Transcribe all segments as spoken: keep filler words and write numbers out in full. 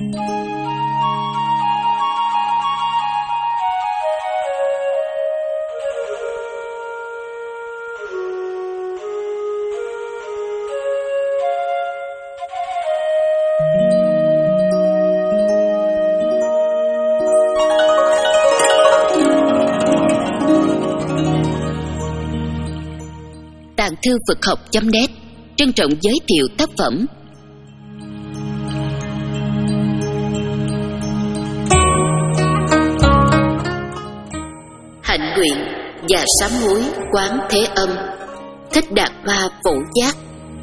Tàng thư Phật học chấm net trân trọng giới thiệu tác phẩm Hạnh Nguyện và Sám Hối Quán Thế Âm, Thích Đạt Ma Phổ Giác.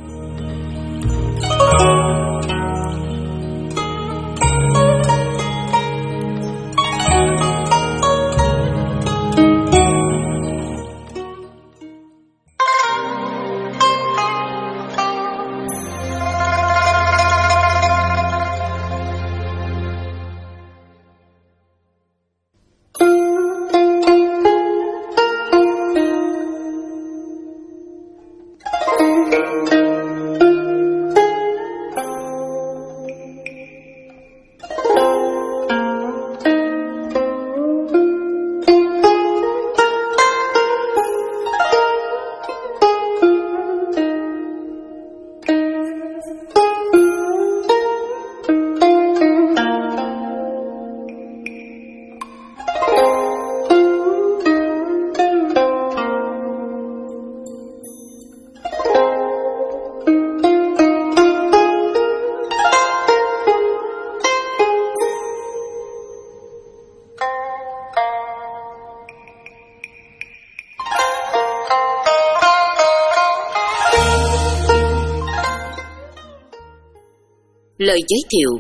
Lời giới thiệu: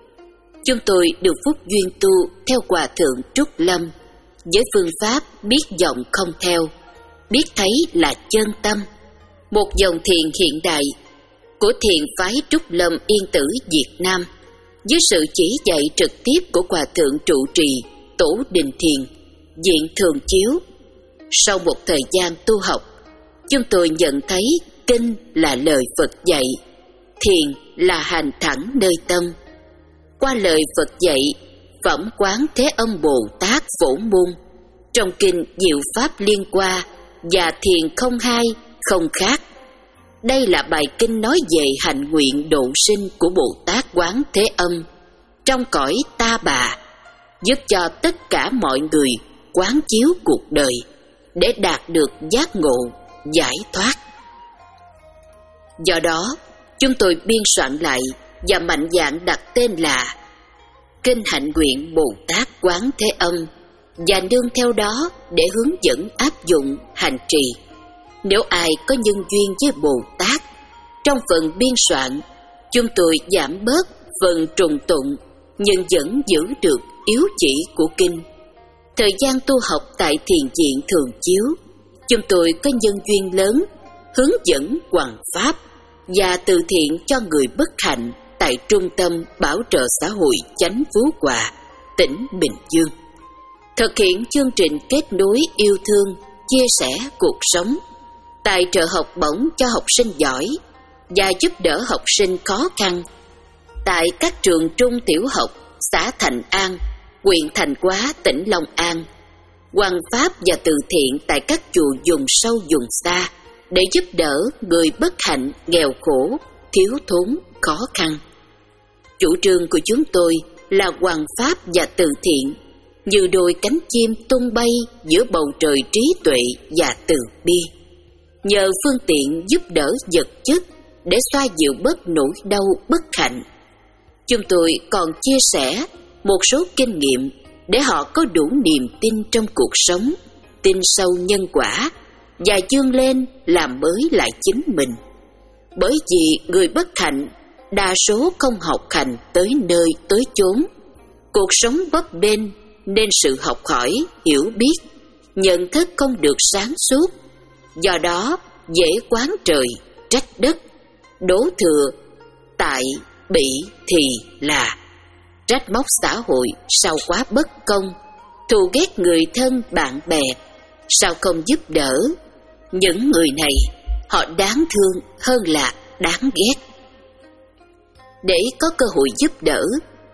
chúng tôi được phúc duyên tu theo Hòa Thượng Trúc Lâm với phương pháp biết vọng không theo, biết thấy là chân tâm, một dòng thiền hiện đại của thiền phái Trúc Lâm Yên Tử Việt Nam, dưới sự chỉ dạy trực tiếp của Hòa Thượng trụ trì Tổ Đình Thiền, Viện Thường Chiếu. Sau một thời gian tu học, chúng tôi nhận thấy kinh là lời Phật dạy, thiền là hành thẳng nơi tâm. Qua lời Phật dạy, phẩm quán Thế Âm Bồ Tát Phổ Môn, trong kinh Diệu Pháp Liên Hoa và thiền không hai không khác. Đây là bài kinh nói về hạnh nguyện độ sinh của Bồ Tát Quán Thế Âm trong cõi Ta Bà, giúp cho tất cả mọi người quán chiếu cuộc đời để đạt được giác ngộ, giải thoát. Do đó, chúng tôi biên soạn lại và mạnh dạn đặt tên là Kinh Hạnh Nguyện Bồ Tát Quán Thế Âm, và nương theo đó để hướng dẫn áp dụng hành trì. Nếu ai có nhân duyên với Bồ Tát, trong phần biên soạn, chúng tôi giảm bớt phần trùng tụng nhưng vẫn giữ được yếu chỉ của kinh. Thời gian tu học tại Thiền Viện Thường Chiếu, chúng tôi có nhân duyên lớn hướng dẫn hoằng pháp và từ thiện cho người bất hạnh tại Trung tâm Bảo trợ Xã hội Chánh Phú Hòa, tỉnh Bình Dương. Thực hiện chương trình kết nối yêu thương, chia sẻ cuộc sống, tài trợ học bổng cho học sinh giỏi và giúp đỡ học sinh khó khăn tại các trường trung tiểu học xã Thành An, huyện Thành Hóa, tỉnh Long An, hoằng pháp và từ thiện tại các chùa vùng sâu vùng xa để giúp đỡ người bất hạnh, nghèo khổ, thiếu thốn, khó khăn. Chủ trương của chúng tôi là hoằng pháp và từ thiện như đôi cánh chim tung bay giữa bầu trời trí tuệ và từ bi, nhờ phương tiện giúp đỡ vật chất để xoa dịu bớt nỗi đau bất hạnh. Chúng tôi còn chia sẻ một số kinh nghiệm để họ có đủ niềm tin trong cuộc sống, tin sâu nhân quả và vươn lên làm mới lại chính mình. Bởi vì người bất hạnh đa số không học hành tới nơi tới chốn, cuộc sống bấp bênh nên sự học hỏi, hiểu biết, nhận thức không được sáng suốt. Do đó dễ oán trời, trách đất, đổ thừa, tại, bị, thì là, trách móc xã hội sao quá bất công, thù ghét người thân bạn bè, sao không giúp đỡ. Những người này họ đáng thương hơn là đáng ghét. Để có cơ hội giúp đỡ,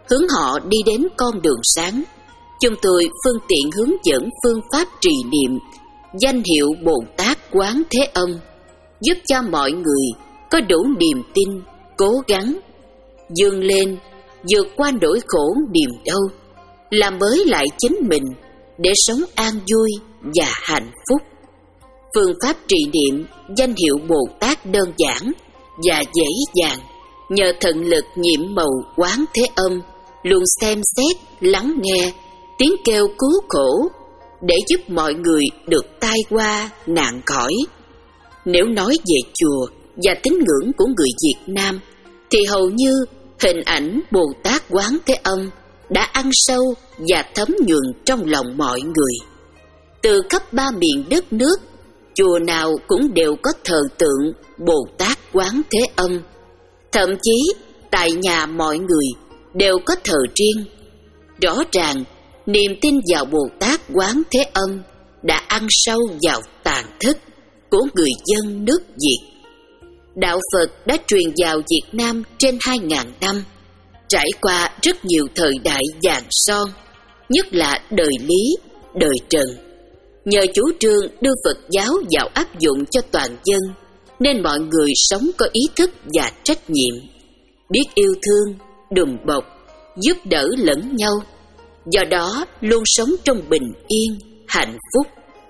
hướng họ đi đến con đường sáng. Chúng tôi phương tiện hướng dẫn phương pháp trì niệm danh hiệu Bồ Tát Quán Thế Âm, giúp cho mọi người có đủ niềm tin, cố gắng vươn lên, vượt qua nỗi khổ niềm đau, làm mới lại chính mình để sống an vui và hạnh phúc. Phương pháp trì niệm danh hiệu Bồ Tát đơn giản và dễ dàng, nhờ thần lực nhiệm màu Quán Thế Âm luôn xem xét, lắng nghe tiếng kêu cứu khổ để giúp mọi người được tai qua nạn khỏi. Nếu nói về chùa và tín ngưỡng của người Việt Nam thì hầu như hình ảnh Bồ Tát Quán Thế Âm đã ăn sâu và thấm nhuần trong lòng mọi người. Từ khắp ba miền đất nước, chùa nào cũng đều có thờ tượng Bồ Tát Quán Thế Âm. Thậm chí tại nhà mọi người đều có thờ riêng. Rõ ràng niềm tin vào Bồ Tát Quán Thế Âm đã ăn sâu vào tàn thức của người dân nước Việt. Đạo Phật đã truyền vào Việt Nam trên hai ngàn năm, trải qua rất nhiều thời đại vàng son, nhất là đời Lý, đời Trần. Nhờ chủ trương đưa Phật giáo vào áp dụng cho toàn dân, nên mọi người sống có ý thức và trách nhiệm, biết yêu thương, đùm bọc, giúp đỡ lẫn nhau, do đó luôn sống trong bình yên, hạnh phúc.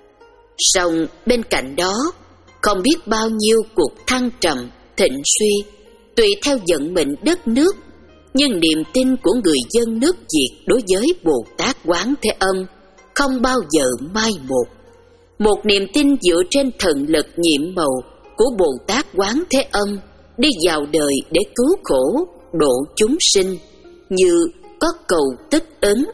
Song bên cạnh đó, không biết bao nhiêu cuộc thăng trầm, thịnh suy, tùy theo vận mệnh đất nước, nhưng niềm tin của người dân nước Việt đối với Bồ Tát Quán Thế Âm không bao giờ mai một. Một niềm tin dựa trên thần lực nhiệm màu của Bồ Tát Quán Thế Âm đi vào đời để cứu khổ, độ chúng sinh, như có cầu tất ứng.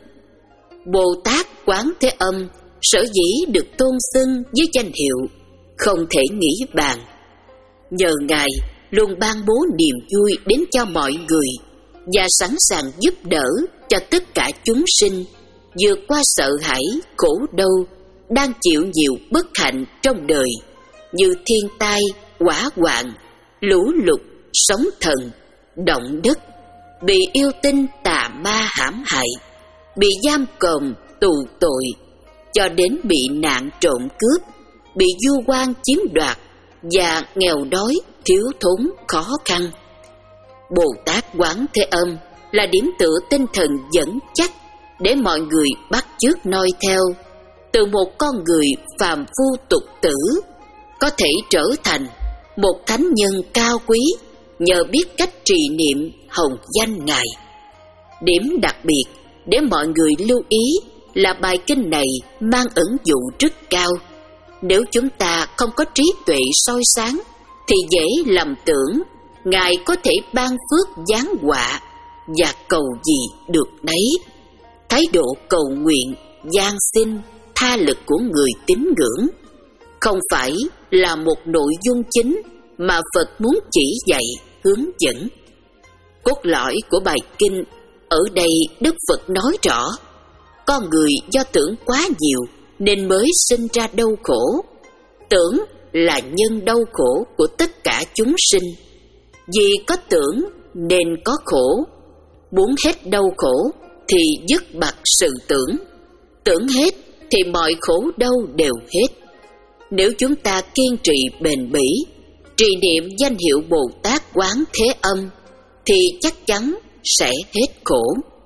Bồ Tát Quán Thế Âm sở dĩ được tôn xưng với danh hiệu không thể nghĩ bàn. Nhờ Ngài luôn ban bố niềm vui đến cho mọi người và sẵn sàng giúp đỡ cho tất cả chúng sinh vượt qua sợ hãi, khổ đau, đang chịu nhiều bất hạnh trong đời như thiên tai, hỏa hoạn, lũ lụt, sóng thần, động đất, bị yêu tinh tà ma hãm hại, bị giam cầm, tù tội, cho đến bị nạn trộm cướp, bị du quan chiếm đoạt và nghèo đói, thiếu thốn, khó khăn. Bồ Tát Quán Thế Âm là điểm tựa tinh thần vững chắc để mọi người bắt chước noi theo. Từ một con người phàm phu tục tử có thể trở thành một thánh nhân cao quý nhờ biết cách trì niệm hồng danh Ngài. Điểm đặc biệt để mọi người lưu ý là bài kinh này mang ẩn dụ rất cao. Nếu chúng ta không có trí tuệ soi sáng thì dễ lầm tưởng Ngài có thể ban phước giáng họa và cầu gì được nấy. Thái độ cầu nguyện, van xin, tha lực của người tín ngưỡng không phải là một nội dung chính mà Phật muốn chỉ dạy, hướng dẫn. Cốt lõi của bài kinh ở đây Đức Phật nói rõ, con người do tưởng quá nhiều nên mới sinh ra đau khổ. Tưởng là nhân đau khổ của tất cả chúng sinh. Vì có tưởng nên có khổ. Muốn hết đau khổ thì dứt bặt sự tưởng. Tưởng hết thì mọi khổ đau đều hết. Nếu chúng ta kiên trì bền bỉ, trì niệm danh hiệu Bồ Tát Quán Thế Âm thì chắc chắn sẽ hết khổ.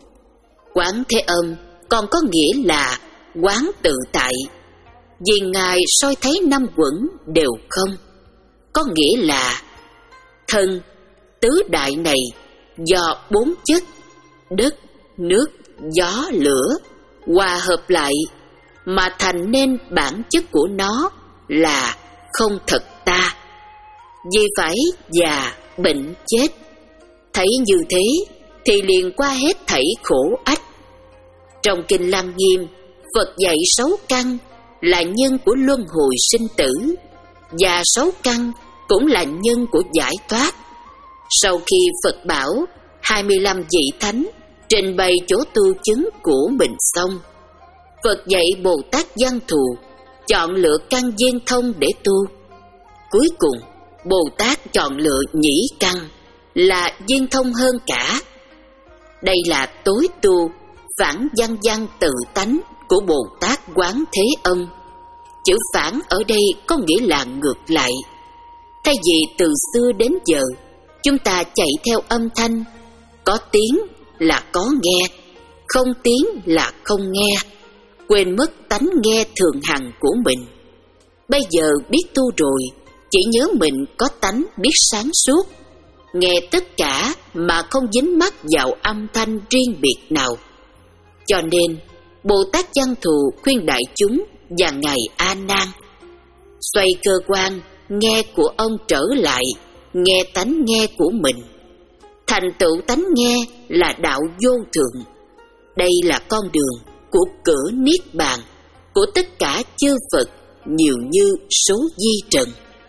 Quán Thế Âm còn có nghĩa là quán tự tại, vì Ngài soi thấy năm quẩn đều không. Có nghĩa là thân tứ đại này do bốn chất đất, nước, gió, lửa hòa hợp lại mà thành nên bản chất của nó là không thật ta. Vì phải già, bệnh, chết. Thấy như thế thì liền qua hết thảy khổ ách. Trong Kinh Lăng Nghiêm, Phật dạy sáu căn là nhân của luân hồi sinh tử, và sáu căn cũng là nhân của giải thoát. Sau khi Phật bảo hai mươi lăm vị thánh trình bày chỗ tu chứng của mình xong, Phật dạy Bồ Tát Văn Thù chọn lựa căn viên thông để tu. Cuối cùng, Bồ Tát chọn lựa nhĩ căn là viên thông hơn cả. Đây là tối tu, phản văn văn tự tánh của Bồ Tát Quán Thế Âm. Chữ phản ở đây có nghĩa là ngược lại. Thay vì từ xưa đến giờ chúng ta chạy theo âm thanh, có tiếng là có nghe, không tiếng là không nghe, quên mất tánh nghe thường hằng của mình. Bây giờ biết tu rồi, chỉ nhớ mình có tánh biết sáng suốt, nghe tất cả mà không dính mắc vào âm thanh riêng biệt nào. Cho nên Bồ Tát Văn Thù khuyên đại chúng và Ngài A Nan xoay cơ quan nghe của ông trở lại nghe tánh nghe của mình. Thành tựu tánh nghe là đạo vô thượng. Đây là con đường của cửa niết bàn của tất cả chư Phật nhiều như số di trần.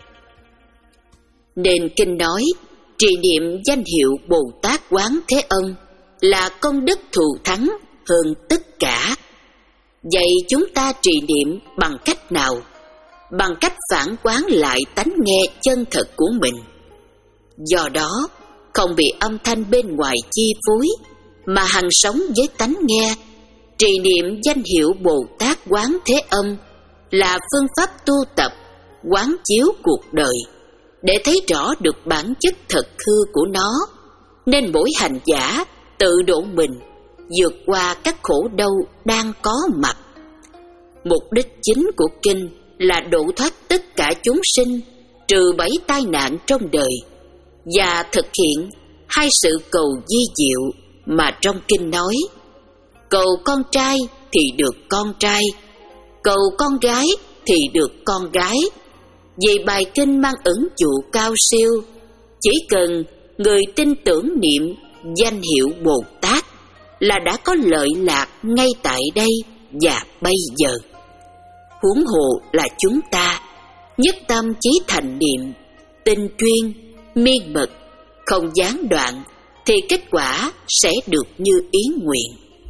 Nên kinh nói trì niệm danh hiệu Bồ Tát Quán Thế Âm là công đức thù thắng hơn tất cả. Vậy chúng ta trì niệm bằng cách nào? Bằng cách phản quán lại tánh nghe chân thật của mình. Do đó không bị âm thanh bên ngoài chi phối, mà hằng sống với tánh nghe. Trì niệm danh hiệu Bồ Tát Quán Thế Âm là phương pháp tu tập quán chiếu cuộc đời để thấy rõ được bản chất thật hư của nó, nên mỗi hành giả tự độ mình vượt qua các khổ đau đang có mặt. Mục đích chính của kinh là độ thoát tất cả chúng sinh, trừ bảy tai nạn trong đời, và thực hiện hai sự cầu vi diệu mà trong kinh nói: cầu con trai thì được con trai, cầu con gái thì được con gái. Vì bài kinh mang ẩn dụ cao siêu, chỉ cần người tin tưởng niệm danh hiệu Bồ Tát là đã có lợi lạc ngay tại đây và bây giờ. Huống hồ là chúng ta nhất tâm chí thành niệm, tinh chuyên, miên mật, không gián đoạn, thì kết quả sẽ được như ý nguyện.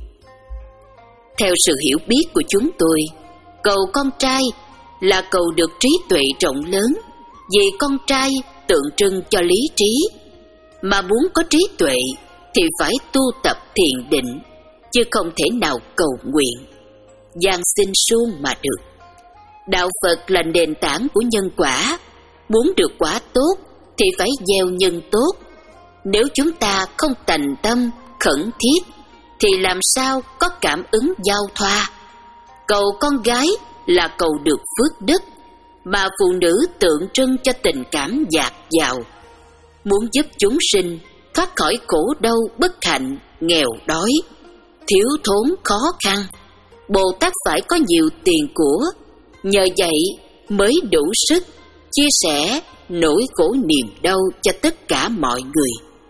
Theo sự hiểu biết của chúng tôi, cầu con trai là cầu được trí tuệ rộng lớn, vì con trai tượng trưng cho lý trí. Mà muốn có trí tuệ thì phải tu tập thiền định, chứ không thể nào cầu nguyện giang sinh suông mà được. Đạo Phật là nền tảng của nhân quả. Muốn được quả tốt thì phải gieo nhân tốt. Nếu chúng ta không tành tâm, khẩn thiết, thì làm sao có cảm ứng giao thoa. Cầu con gái là cầu được phước đức, mà phụ nữ tượng trưng cho tình cảm dạt dào. Muốn giúp chúng sinh thoát khỏi khổ đau bất hạnh, nghèo đói, thiếu thốn khó khăn, Bồ Tát phải có nhiều tiền của, nhờ vậy mới đủ sức chia sẻ nỗi khổ niềm đau cho tất cả mọi người.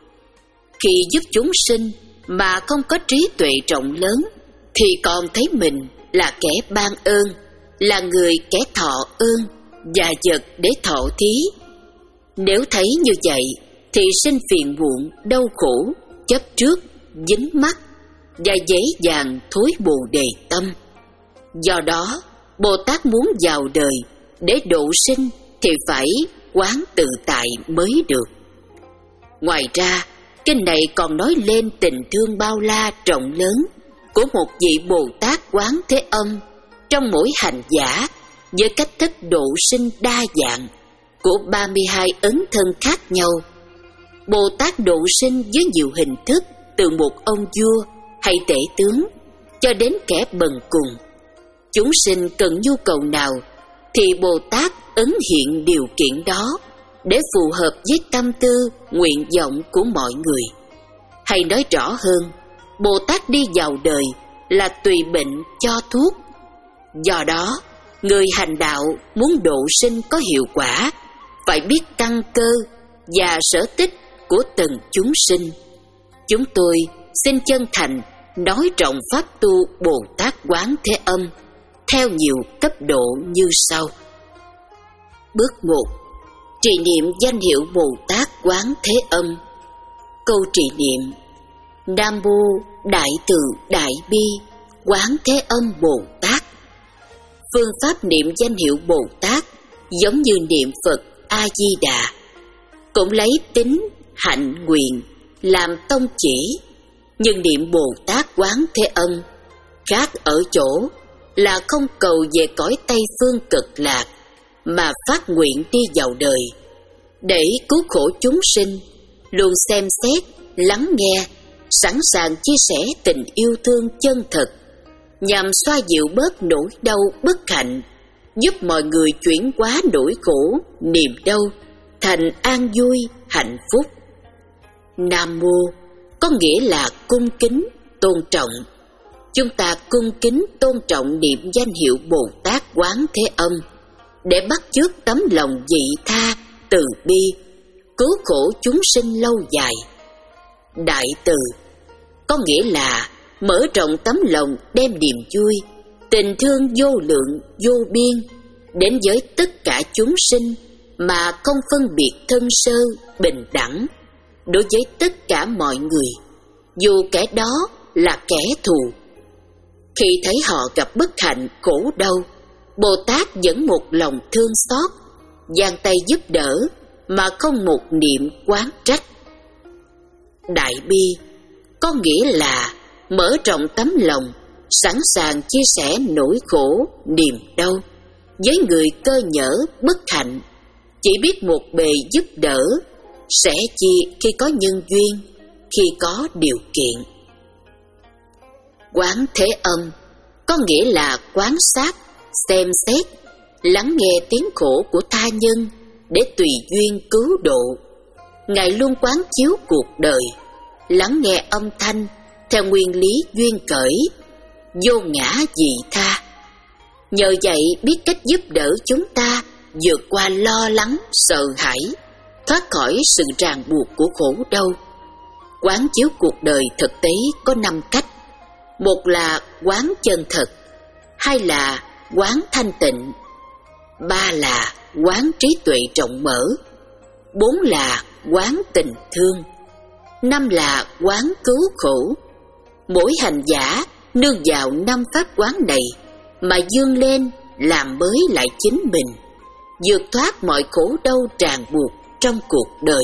Khi giúp chúng sinh mà không có trí tuệ rộng lớn, thì còn thấy mình là kẻ ban ơn, là người kẻ thọ ơn và vật để thọ thí. Nếu thấy như vậy thì sinh phiền muộn, đau khổ, chấp trước, dính mắc và dễ dàng thối bồ đề tâm. Do đó Bồ Tát muốn vào đời để độ sinh thì phải quán tự tại mới được. Ngoài ra, kinh này còn nói lên tình thương bao la rộng lớn của một vị Bồ Tát Quán Thế Âm trong mỗi hành giả, với cách thức độ sinh đa dạng của ba mươi hai ấn thân khác nhau. Bồ Tát độ sinh với nhiều hình thức, từ một ông vua hay tể tướng cho đến kẻ bần cùng. Chúng sinh cần nhu cầu nào thì Bồ Tát ứng hiện điều kiện đó để phù hợp với tâm tư, nguyện vọng của mọi người. Hay nói rõ hơn, Bồ Tát đi vào đời là tùy bệnh cho thuốc. Do đó, người hành đạo muốn độ sinh có hiệu quả phải biết căn cơ và sở tích của từng chúng sinh. Chúng tôi xin chân thành nói rộng pháp tu Bồ Tát Quán Thế Âm theo nhiều cấp độ như sau. Bước một. Trì niệm danh hiệu Bồ Tát Quán Thế Âm. Câu trì niệm: Nam Mô Đại Từ Đại Bi Quán Thế Âm Bồ Tát. Phương pháp niệm danh hiệu Bồ Tát giống như niệm Phật A Di Đà, cũng lấy tín, hạnh, nguyện làm tông chỉ. Nhưng niệm Bồ Tát Quán Thế Âm khác ở chỗ là không cầu về cõi Tây Phương Cực Lạc, mà phát nguyện đi vào đời để cứu khổ chúng sinh, luôn xem xét, lắng nghe, sẵn sàng chia sẻ tình yêu thương chân thật, nhằm xoa dịu bớt nỗi đau bất hạnh, giúp mọi người chuyển hóa nỗi khổ, niềm đau thành an vui, hạnh phúc. Nam Mô có nghĩa là cung kính, tôn trọng. Chúng ta cung kính tôn trọng niệm danh hiệu Bồ Tát Quán Thế Âm để bắt chước tấm lòng vị tha, từ bi, cứu khổ chúng sinh lâu dài. Đại từ có nghĩa là mở rộng tấm lòng, đem niềm vui, tình thương vô lượng, vô biên đến với tất cả chúng sinh, mà không phân biệt thân sơ, bình đẳng đối với tất cả mọi người, dù kẻ đó là kẻ thù. Khi thấy họ gặp bất hạnh, khổ đau, Bồ Tát vẫn một lòng thương xót, giang tay giúp đỡ mà không một niệm oán trách. Đại bi có nghĩa là mở rộng tấm lòng, sẵn sàng chia sẻ nỗi khổ, niềm đau với người cơ nhỡ, bất hạnh, chỉ biết một bề giúp đỡ, sẻ chia khi có nhân duyên, khi có điều kiện. Quán Thế Âm có nghĩa là quan sát, xem xét, lắng nghe tiếng khổ của tha nhân để tùy duyên cứu độ. Ngài luôn quán chiếu cuộc đời, lắng nghe âm thanh theo nguyên lý duyên khởi, vô ngã vị tha. Nhờ vậy biết cách giúp đỡ chúng ta vượt qua lo lắng, sợ hãi, thoát khỏi sự ràng buộc của khổ đau. Quán chiếu cuộc đời thực tế có năm cách. Một là quán chân thật, hai là quán thanh tịnh, ba là quán trí tuệ rộng mở, bốn là quán tình thương, năm là quán cứu khổ. Mỗi hành giả nương vào năm pháp quán này mà vươn lên làm mới lại chính mình, vượt thoát mọi khổ đau ràng buộc trong cuộc đời.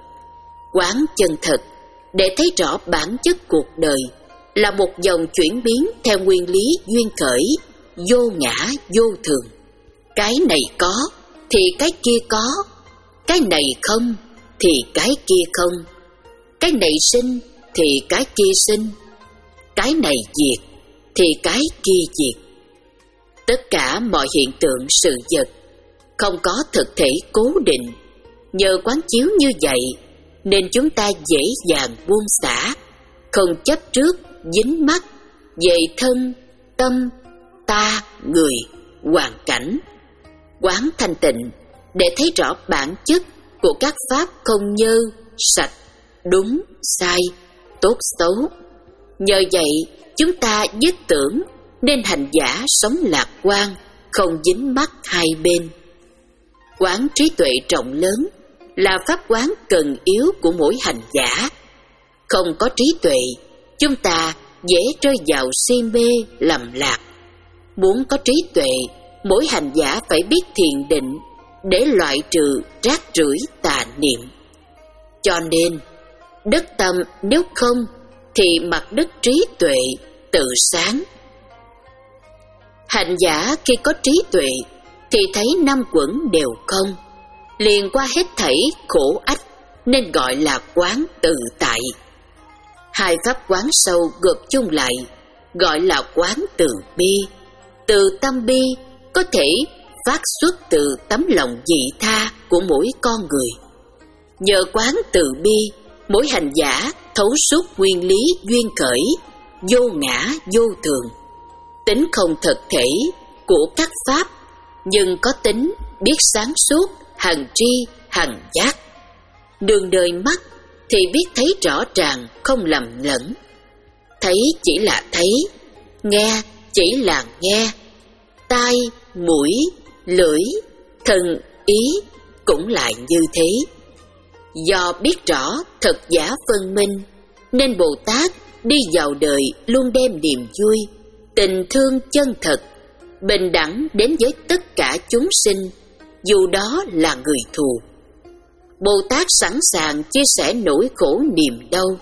Quán chân thật để thấy rõ bản chất cuộc đời là một dòng chuyển biến theo nguyên lý duyên khởi, vô ngã vô thường. Cái này có thì cái kia có, cái này không thì cái kia không, cái này sinh thì cái kia sinh, cái này diệt thì cái kia diệt. Tất cả mọi hiện tượng sự vật không có thực thể cố định. Nhờ quán chiếu như vậy nên chúng ta dễ dàng buông xả, không chấp trước, dính mắc về thân, tâm, ta, người, hoàn cảnh. Quán thanh tịnh để thấy rõ bản chất của các pháp không nhơ, sạch, đúng, sai, tốt, xấu. Nhờ vậy chúng ta dứt tưởng nên hành giả sống lạc quan, không dính mắc hai bên. Quán trí tuệ rộng lớn là pháp quán cần yếu của mỗi hành giả. Không có trí tuệ, chúng ta dễ rơi vào si mê lầm lạc. Muốn có trí tuệ, mỗi hành giả phải biết thiền định để loại trừ rác rưởi tà niệm. Cho nên, đất tâm nếu không thì mặt đất trí tuệ tự sáng. Hành giả khi có trí tuệ thì thấy năm quẩn đều không, liền qua hết thảy khổ ách, nên gọi là quán tự tại. Hai pháp quán sâu gộp chung lại gọi là quán từ bi. Từ tâm bi có thể phát xuất từ tấm lòng vị tha của mỗi con người. Nhờ quán từ bi, mỗi hành giả thấu suốt nguyên lý duyên khởi, vô ngã vô thường, tính không thực thể của các pháp, nhưng có tính biết sáng suốt, hằng tri, hằng giác. Đường đời mắt thì biết thấy rõ ràng, không lầm lẫn. Thấy chỉ là thấy, nghe chỉ là nghe, tai, mũi, lưỡi, thân, ý cũng lại như thế. Do biết rõ thật giả phân minh, nên Bồ Tát đi vào đời luôn đem niềm vui, tình thương chân thật, bình đẳng đến với tất cả chúng sinh, dù đó là người thù. Bồ Tát sẵn sàng chia sẻ nỗi khổ niềm đau,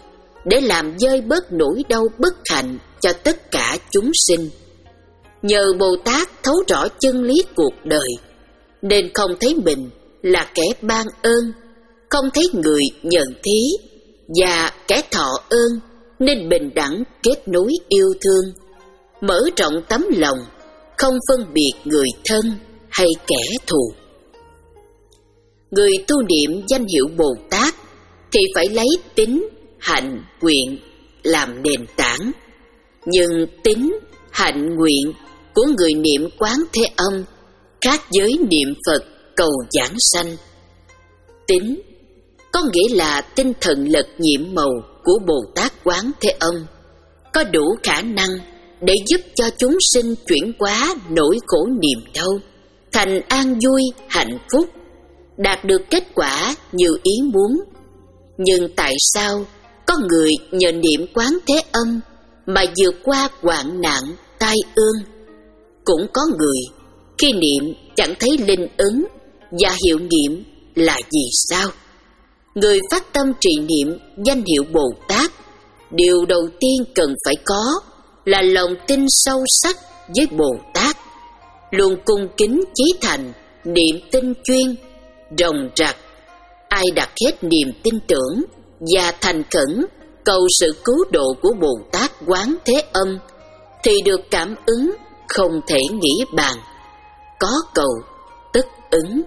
để làm vơi bớt nỗi đau bất hạnh cho tất cả chúng sinh. Nhờ Bồ Tát thấu rõ chân lý cuộc đời, nên không thấy mình là kẻ ban ơn, không thấy người nhận thí, và kẻ thọ ơn nên bình đẳng kết nối yêu thương, mở rộng tấm lòng, không phân biệt người thân hay kẻ thù. Người tu niệm danh hiệu Bồ Tát thì phải lấy tín, hạnh, nguyện làm nền tảng. Nhưng tín, hạnh, nguyện của người niệm Quán Thế Âm khác với niệm Phật cầu giảng sanh. Tín có nghĩa là tinh thần lật nhiệm màu của Bồ Tát Quán Thế Âm, có đủ khả năng để giúp cho chúng sinh chuyển hóa nỗi khổ niềm đau thành an vui, hạnh phúc, đạt được kết quả như ý muốn. Nhưng tại sao có người nhờ niệm Quán Thế Âm mà vượt qua hoạn nạn, tai ương? Cũng có người khi niệm chẳng thấy linh ứng, và hiệu nghiệm là vì sao? Người phát tâm trì niệm danh hiệu Bồ Tát, điều đầu tiên cần phải có là lòng tin sâu sắc với Bồ Tát, luôn cung kính chí thành, niệm tinh chuyên, ròng rạc. Ai đặt hết niềm tin tưởng và thành khẩn cầu sự cứu độ của Bồ Tát Quán Thế Âm thì được cảm ứng không thể nghĩ bàn. Có cầu tất ứng.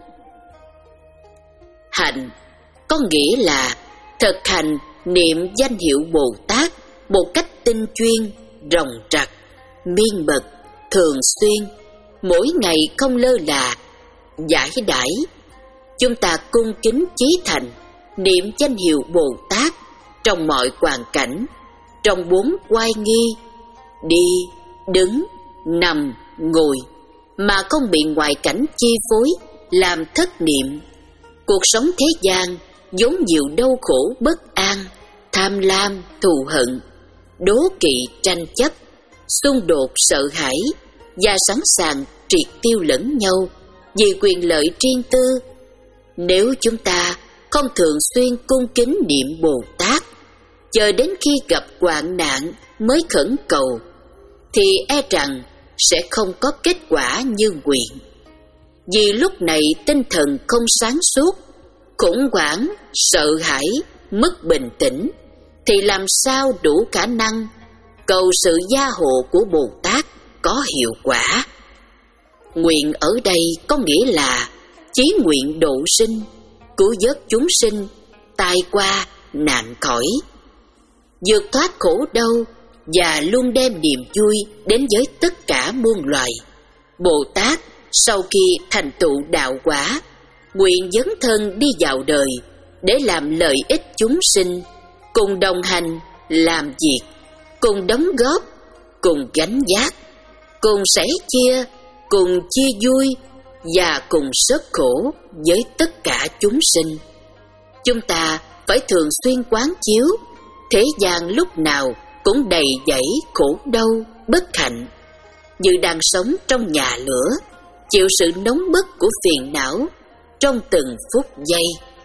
Hạnh có nghĩa là thực hành niệm danh hiệu Bồ Tát một cách tinh chuyên, ròng rạc, miên mật, thường xuyên, mỗi ngày không lơ là, giải đãi. Chúng ta cung kính chí thành, niệm danh hiệu Bồ Tát trong mọi hoàn cảnh, trong bốn oai nghi, đi, đứng, nằm, ngồi, mà không bị ngoại cảnh chi phối, làm thất niệm. Cuộc sống thế gian vốn nhiều đau khổ bất an, tham lam, thù hận, đố kỵ, tranh chấp, xung đột, sợ hãi, và sẵn sàng triệt tiêu lẫn nhau vì quyền lợi riêng tư. Nếu chúng ta không thường xuyên cung kính niệm Bồ Tát, chờ đến khi gặp hoạn nạn mới khẩn cầu, thì e rằng sẽ không có kết quả như nguyện. Vì lúc này tinh thần không sáng suốt, khủng hoảng, sợ hãi, mất bình tĩnh, thì làm sao đủ khả năng cầu sự gia hộ của Bồ Tát có hiệu quả. Nguyện ở đây có nghĩa là chí nguyện độ sinh, cứu vớt chúng sinh, tai qua, nạn khỏi, vượt thoát khổ đau và luôn đem niềm vui đến với tất cả muôn loài. Bồ Tát sau khi thành tựu đạo quả, nguyện dấn thân đi vào đời để làm lợi ích chúng sinh, cùng đồng hành, làm việc, cùng đóng góp, cùng gánh vác, cùng sẻ chia, cùng chia vui và cùng sớt khổ với tất cả chúng sinh. Chúng ta phải thường xuyên quán chiếu thế gian lúc nào cũng đầy dẫy khổ đau, bất hạnh, như đang sống trong nhà lửa, chịu sự nóng bức của phiền não trong từng phút giây.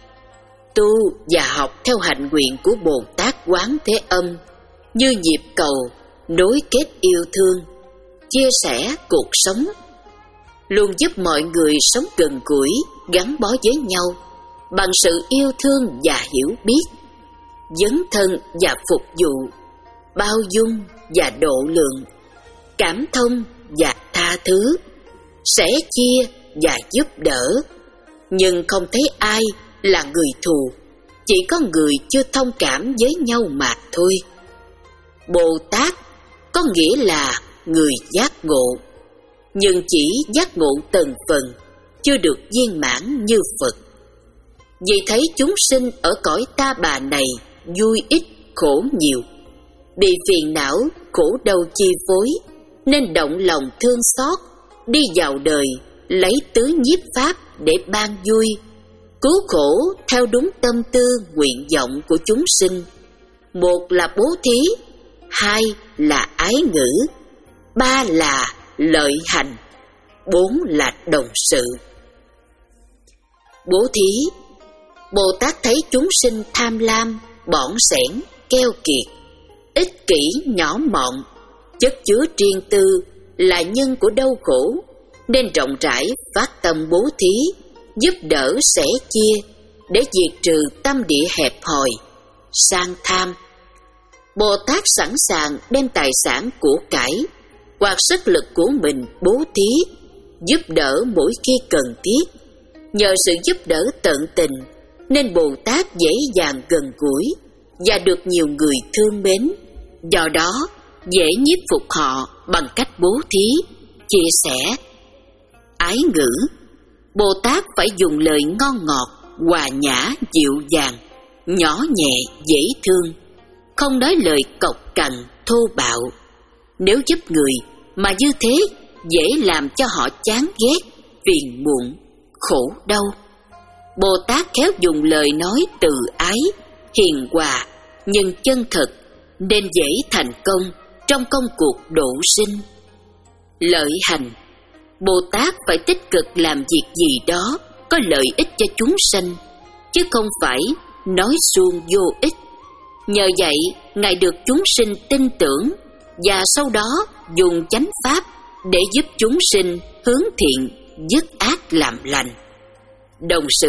Tu và học theo hạnh nguyện của Bồ Tát Quán Thế Âm như nhịp cầu nối kết yêu thương, chia sẻ cuộc sống, luôn giúp mọi người sống gần gũi, gắn bó với nhau bằng sự yêu thương và hiểu biết, dấn thân và phục vụ, bao dung và độ lượng, cảm thông và tha thứ, sẻ chia và giúp đỡ. Nhưng không thấy ai là người thù, chỉ có người chưa thông cảm với nhau mà thôi. Bồ Tát có nghĩa là người giác ngộ, nhưng chỉ giác ngộ từng phần, chưa được viên mãn như Phật. Vì thấy chúng sinh ở cõi ta bà này vui ít khổ nhiều, bị phiền não khổ đau chi phối, nên động lòng thương xót, đi vào đời lấy tứ nhiếp pháp để ban vui, cứu khổ theo đúng tâm tư nguyện vọng của chúng sinh. Một là bố thí, hai là ái ngữ, ba là lợi hành, bốn là đồng sự. Bố thí, Bồ Tát thấy chúng sinh tham lam, bỏng sẻn, keo kiệt, ích kỷ nhỏ mọn, chất chứa riêng tư, là nhân của đau khổ, nên rộng rãi phát tâm bố thí, giúp đỡ sẻ chia để diệt trừ tâm địa hẹp hòi, sang tham. Bồ Tát sẵn sàng đem tài sản của cải hoặc sức lực của mình bố thí, giúp đỡ mỗi khi cần thiết. Nhờ sự giúp đỡ tận tình nên Bồ Tát dễ dàng gần gũi và được nhiều người thương mến. Do đó dễ nhiếp phục họ bằng cách bố thí, chia sẻ. Ái ngữ, Bồ Tát phải dùng lời ngon ngọt, hòa nhã, dịu dàng, nhỏ nhẹ, dễ thương, không nói lời cộc cằn, thô bạo. Nếu giúp người mà như thế, dễ làm cho họ chán ghét, phiền muộn, khổ đau. Bồ Tát khéo dùng lời nói từ ái, hiền hòa, nhưng chân thật, nên dễ thành công trong công cuộc độ sinh. Lợi hành, Bồ Tát phải tích cực làm việc gì đó có lợi ích cho chúng sanh, chứ không phải nói suông vô ích. Nhờ vậy, Ngài được chúng sinh tin tưởng và sau đó dùng chánh pháp để giúp chúng sinh hướng thiện, dứt ác làm lành. Đồng sự,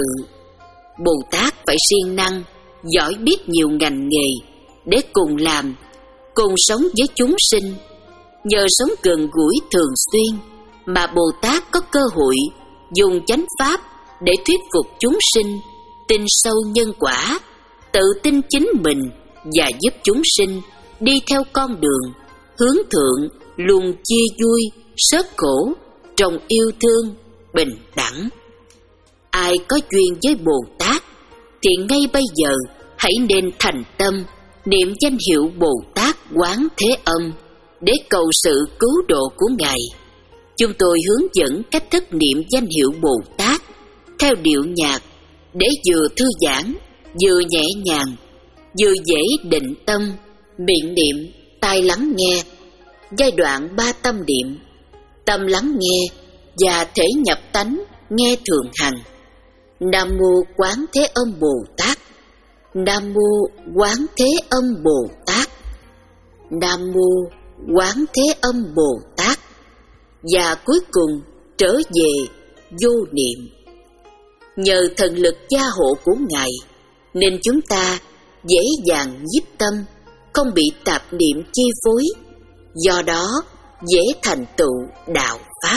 Bồ Tát phải siêng năng, giỏi biết nhiều ngành nghề để cùng làm, cùng sống với chúng sinh. Nhờ sống gần gũi thường xuyên mà Bồ Tát có cơ hội dùng chánh pháp để thuyết phục chúng sinh tin sâu nhân quả, tự tin chính mình và giúp chúng sinh đi theo con đường hướng thượng, luôn chia vui, sớt khổ, trong yêu thương, bình đẳng. Ai có duyên với Bồ Tát thì ngay bây giờ hãy nên thành tâm niệm danh hiệu Bồ Tát Quán Thế Âm để cầu sự cứu độ của Ngài. Chúng tôi hướng dẫn cách thức niệm danh hiệu Bồ Tát theo điệu nhạc để vừa thư giãn, vừa nhẹ nhàng, vừa dễ định tâm, miệng niệm, tai lắng nghe. Giai đoạn ba tâm niệm: tâm lắng nghe và thể nhập tánh nghe thường hằng. Nam mô Quán Thế Âm Bồ Tát. Nam mô Quán Thế Âm Bồ Tát. Nam mô Quán Thế Âm Bồ Tát. Và cuối cùng trở về vô niệm. Nhờ thần lực gia hộ của Ngài nên chúng ta dễ dàng nhiếp tâm, không bị tạp niệm chi phối, do đó dễ thành tựu đạo pháp.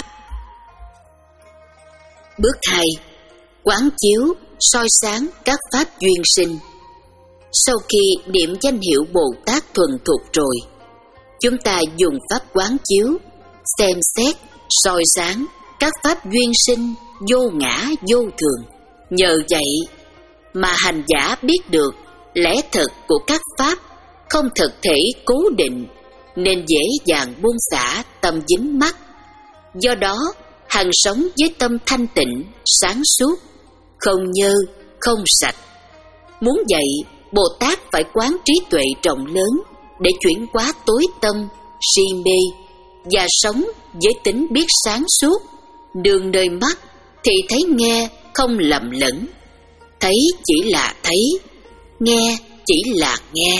Bước hai. Quán chiếu soi sáng các pháp duyên sinh. Sau khi niệm danh hiệu Bồ Tát thuần thục rồi, chúng ta dùng pháp quán chiếu xem xét, soi sáng các pháp duyên sinh vô ngã vô thường. Nhờ vậy mà hành giả biết được lẽ thật của các pháp không thực thể cố định, nên dễ dàng buông xả tâm dính mắc. Do đó hằng sống với tâm thanh tịnh, sáng suốt, không nhơ, không sạch. Muốn vậy, Bồ Tát phải quán trí tuệ rộng lớn để chuyển hóa tối tâm, si mê và sống với tính biết sáng suốt. Đường nơi mắt thì thấy nghe không lầm lẫn, thấy chỉ là thấy, nghe chỉ là nghe.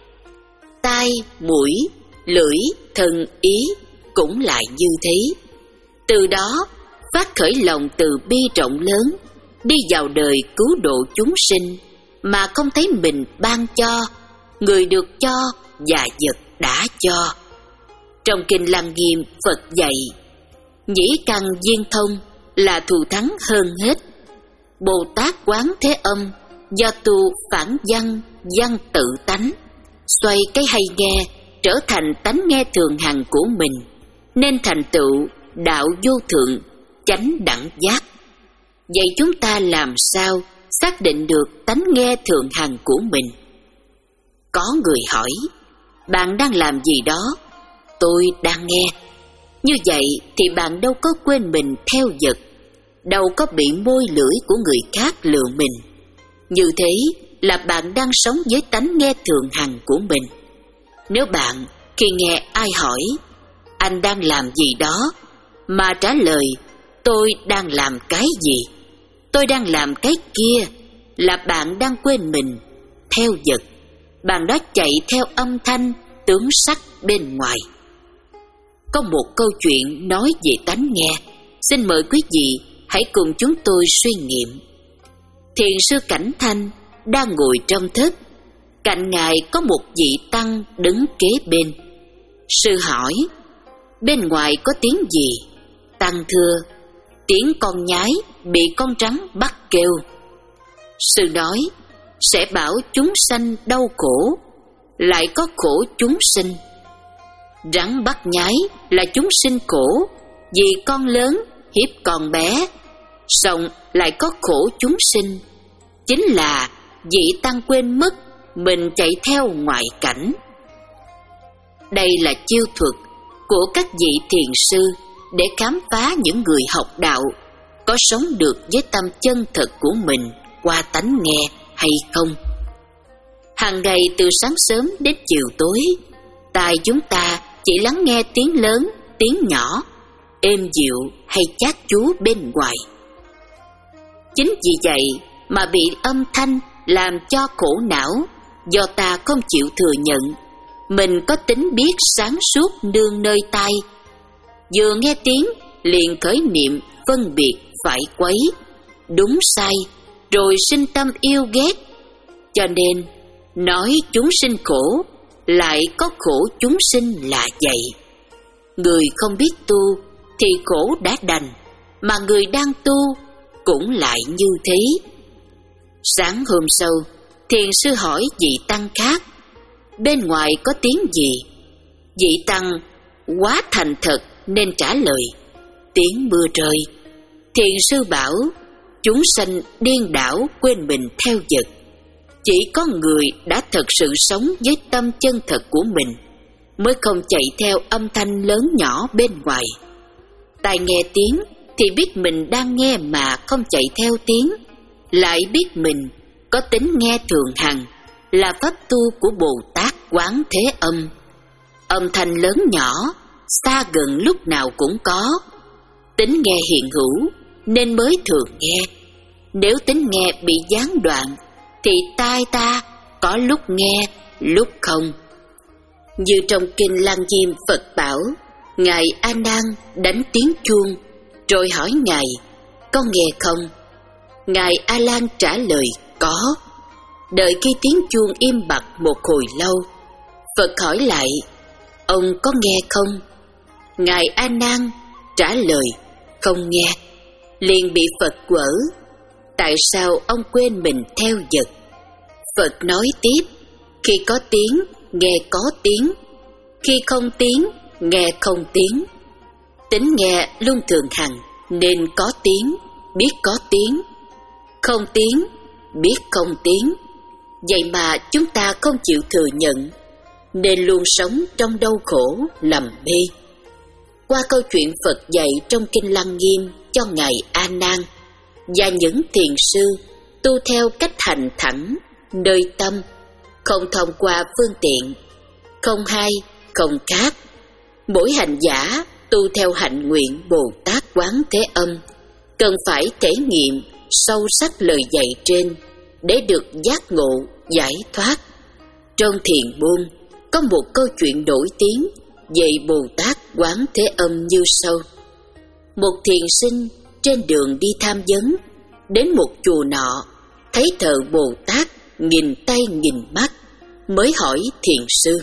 Tai, mũi, lưỡi, thân, ý cũng lại như thế. Từ đó phát khởi lòng từ bi rộng lớn, đi vào đời cứu độ chúng sinh mà không thấy mình ban cho, người được cho và vật đã cho. Trong Kinh Lăng Nghiêm, Phật dạy nhĩ căn viên thông là thù thắng hơn hết. Bồ Tát Quán Thế Âm do tu phản văn, văn tự tánh, xoay cái hay nghe trở thành tánh nghe thường hằng của mình, nên thành tựu đạo vô thượng, chánh đẳng giác. Vậy chúng ta làm sao xác định được tánh nghe thường hằng của mình? Có người hỏi, bạn đang làm gì đó? Tôi đang nghe. Như vậy thì bạn đâu có quên mình theo vật, đâu có bị môi lưỡi của người khác lừa mình. Như thế là bạn đang sống với tánh nghe thường hằng của mình. Nếu bạn khi nghe ai hỏi anh đang làm gì đó mà trả lời tôi đang làm cái gì, tôi đang làm cái kia, là bạn đang quên mình theo vật. bạn đó chạy theo âm thanh, tướng sắc bên ngoài. Có một câu chuyện nói về tánh nghe, xin mời quý vị hãy cùng chúng tôi suy nghiệm. Thiền sư Cảnh Thanh đang ngồi trong thất, cạnh ngài có một vị tăng đứng kế bên. Sư hỏi: bên ngoài có tiếng gì? Tăng thưa: tiếng con nhái bị con rắn bắt kêu. Sư nói: sẽ bảo chúng sanh đau khổ, lại có khổ chúng sinh. Rắn bắt nhái là chúng sinh khổ vì con lớn hiếp con bé, song lại có khổ chúng sinh, chính là vị tăng quên mất mình chạy theo ngoại cảnh. Đây là chiêu thuật của các vị thiền sư để khám phá những người học đạo có sống được với tâm chân thật của mình qua tánh nghe hay không. Hàng ngày từ sáng sớm đến chiều tối, tai chúng ta chỉ lắng nghe tiếng lớn, tiếng nhỏ, êm dịu hay chát chúa bên ngoài. Chính vì vậy mà bị âm thanh làm cho khổ não, do ta không chịu thừa nhận mình có tính biết sáng suốt nương nơi tai. Vừa nghe tiếng liền khởi niệm phân biệt phải quấy, đúng sai, rồi sinh tâm yêu ghét. Cho nên nói chúng sinh khổ, lại có khổ chúng sinh là vậy. Người không biết tu thì khổ đã đành, mà người đang tu cũng lại như thế. Sáng hôm sau, thiền sư hỏi vị tăng khác: bên ngoài có tiếng gì? Vị tăng quá thành thật nên trả lời: tiếng mưa rơi. Thiền sư bảo: chúng sanh điên đảo quên mình theo vật. Chỉ có người đã thật sự sống với tâm chân thật của mình mới không chạy theo âm thanh lớn nhỏ bên ngoài. Tai nghe tiếng thì biết mình đang nghe mà không chạy theo tiếng, lại biết mình có tính nghe thường hằng, là pháp tu của Bồ Tát Quán Thế Âm. Âm thanh lớn nhỏ, xa gần lúc nào cũng có. Tính nghe hiện hữu nên mới thường nghe. Nếu tính nghe bị gián đoạn thì tai ta có lúc nghe, lúc không. Như trong kinh Lăng Nghiêm Phật bảo, ngài A Nan đánh tiếng chuông rồi hỏi ngài: có nghe không? Ngài A Lan trả lời: có. Đợi khi tiếng chuông im bặt một hồi lâu, Phật hỏi lại: ông có nghe không? Ngài A Nan trả lời: không nghe. Liền bị Phật quở: tại sao ông quên mình theo vật? Phật nói tiếp: khi có tiếng, nghe có tiếng; khi không tiếng, nghe không tiếng. Tính nghe luôn thường hằng nên có tiếng, biết có tiếng; không tiếng, biết không tiếng. Vậy mà chúng ta không chịu thừa nhận, nên luôn sống trong đau khổ, lầm mê. Qua câu chuyện Phật dạy trong kinh Lăng Nghiêm cho ngài A Nan và những thiền sư tu theo cách hành thẳng, nơi tâm, không thông qua phương tiện, không hai, không khác. Mỗi hành giả tu theo hạnh nguyện Bồ Tát Quán Thế Âm cần phải thể nghiệm sâu sắc lời dạy trên để được giác ngộ, giải thoát. Trong thiền môn có một câu chuyện nổi tiếng về Bồ Tát Quán Thế Âm như sau. Một thiền sinh trên đường đi tham vấn đến một chùa nọ, thấy thờ Bồ Tát nghìn tay nghìn mắt, mới hỏi thiền sư: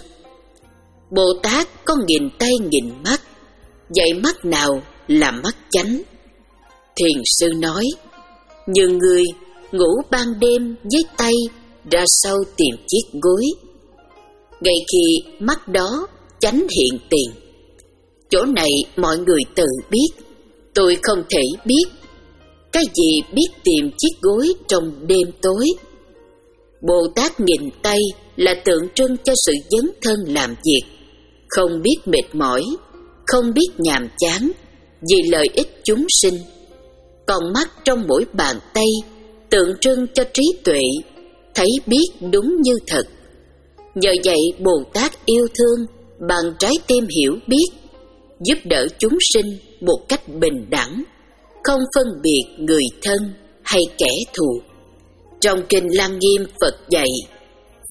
Bồ Tát có nghìn tay nghìn mắt, vậy mắt nào là mắt chánh? Thiền sư nói: như người ngủ ban đêm với tay ra sau tìm chiếc gối, ngay khi mắt đó chánh hiện tiền. Chỗ này mọi người tự biết, tôi không thể biết. Cái gì biết tìm chiếc gối trong đêm tối? Bồ Tát nghìn tay là tượng trưng cho sự dấn thân làm việc, không biết mệt mỏi, không biết nhàm chán, vì lợi ích chúng sinh. Còn mắt trong mỗi bàn tay tượng trưng cho trí tuệ, thấy biết đúng như thật. Nhờ vậy Bồ Tát yêu thương bằng trái tim hiểu biết, giúp đỡ chúng sinh một cách bình đẳng, không phân biệt người thân hay kẻ thù. Trong kinh Lăng Nghiêm Phật dạy: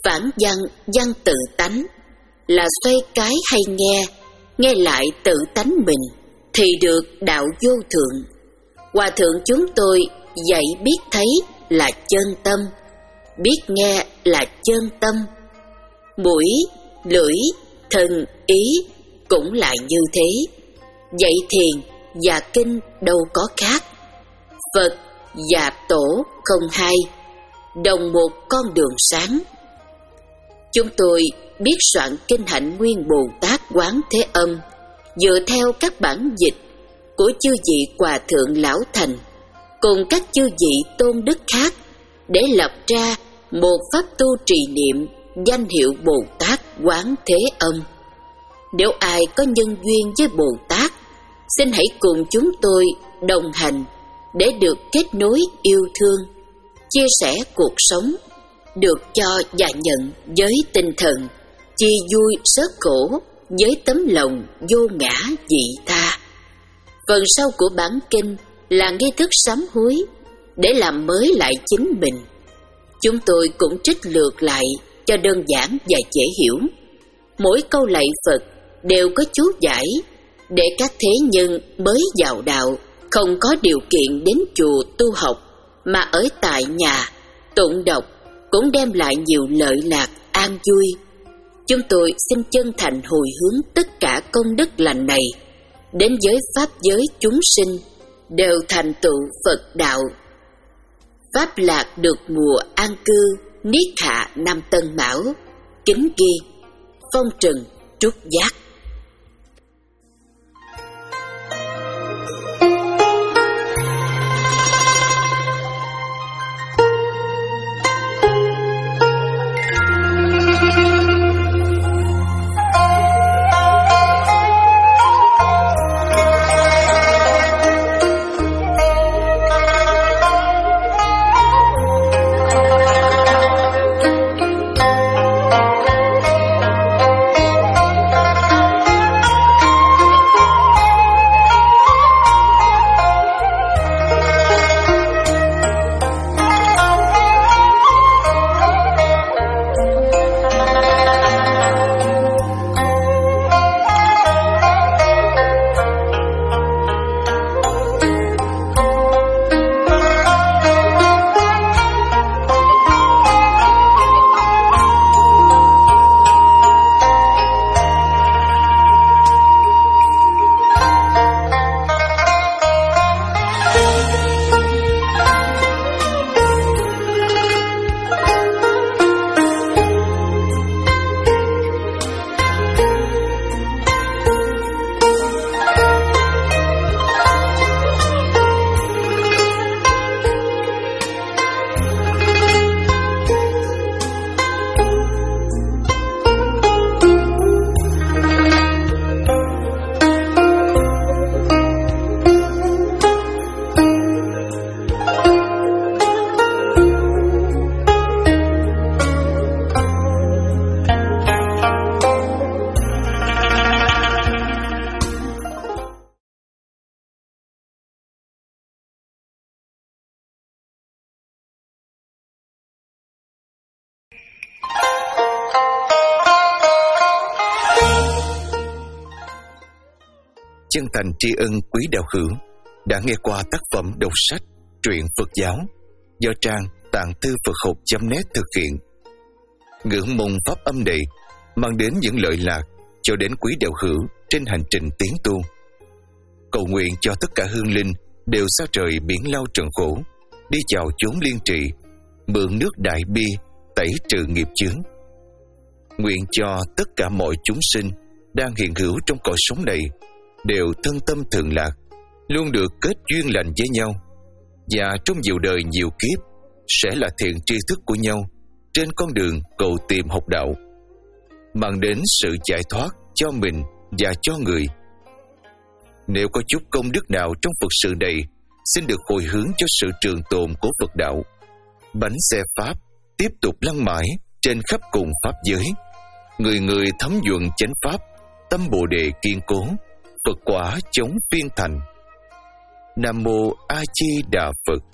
Phản văn, văn tự tánh, là xoay cái hay nghe, nghe lại tự tánh mình, thì được đạo vô thượng. Hòa thượng chúng tôi dạy biết thấy là chân tâm, biết nghe là chân tâm. Mũi, lưỡi, thân, ý cũng lại như thế. Dạy thiền và kinh đâu có khác. Phật và Tổ không hai, đồng một con đường sáng. Chúng tôi biết soạn kinh Hạnh Nguyên Bồ Tát Quán Thế Âm dựa theo các bản dịch của chư vị Hòa Thượng Lão Thành cùng các chư vị tôn đức khác để lập ra một pháp tu trì niệm danh hiệu Bồ Tát Quán Thế Âm. Nếu ai có nhân duyên với Bồ Tát, xin hãy cùng chúng tôi đồng hành để được kết nối yêu thương, chia sẻ cuộc sống, được cho và nhận với tinh thần chia vui sớt khổ với tấm lòng vô ngã vị tha. Phần sau của bản kinh là nghi thức sám hối để làm mới lại chính mình. Chúng tôi cũng trích lược lại cho đơn giản và dễ hiểu. Mỗi câu lạy Phật đều có chú giải để các thế nhân mới vào đạo, không có điều kiện đến chùa tu học mà ở tại nhà tụng đọc cũng đem lại nhiều lợi lạc an vui. Chúng tôi xin chân thành hồi hướng tất cả công đức lành này đến với pháp giới chúng sinh đều thành tựu Phật đạo, pháp lạc được mùa an cư, niết hạ năm Tân Mão. Kính ghi Phong Trần Trúc Giác. Chân thành tri ân quý đạo hữu đã nghe qua tác phẩm đọc sách Truyện Phật Giáo do trang tạng thư Phật học chấm net thực hiện. Ngưỡng mong pháp âm này mang đến những lợi lạc cho đến quý đạo hữu trên hành trình tiến tu. Cầu nguyện cho tất cả hương linh đều xa trời biển lao trần khổ, đi vào chốn liên trì, mượn nước đại bi tẩy trừ nghiệp chướng. Nguyện cho tất cả mọi chúng sinh đang hiện hữu trong cõi sống này đều thân tâm thường lạc, luôn được kết duyên lành với nhau, và trong nhiều đời nhiều kiếp sẽ là thiện tri thức của nhau trên con đường cầu tìm học đạo, mang đến sự giải thoát cho mình và cho người. Nếu có chút công đức nào trong Phật sự này, xin được hồi hướng cho sự trường tồn của Phật đạo. Bánh xe Pháp tiếp tục lăn mãi trên khắp cùng Pháp giới, người người thấm nhuận chánh Pháp, tâm Bồ Đề kiên cố, Phật quả chống phiên thành. Nam Mô A Di Đà Phật.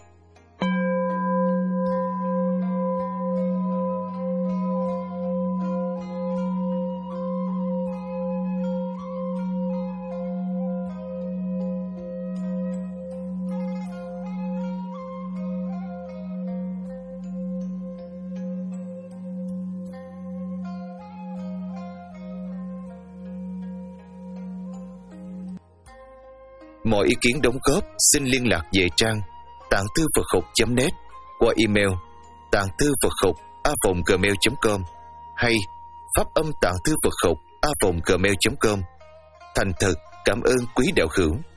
Mọi ý kiến đóng góp xin liên lạc về trang tạng thư Phật học chấm net qua email tạng thư Phật học a vòng gmail chấm com hay pháp âm tạng thư Phật học a vòng gmail chấm com. Thành thật cảm ơn quý đạo hữu.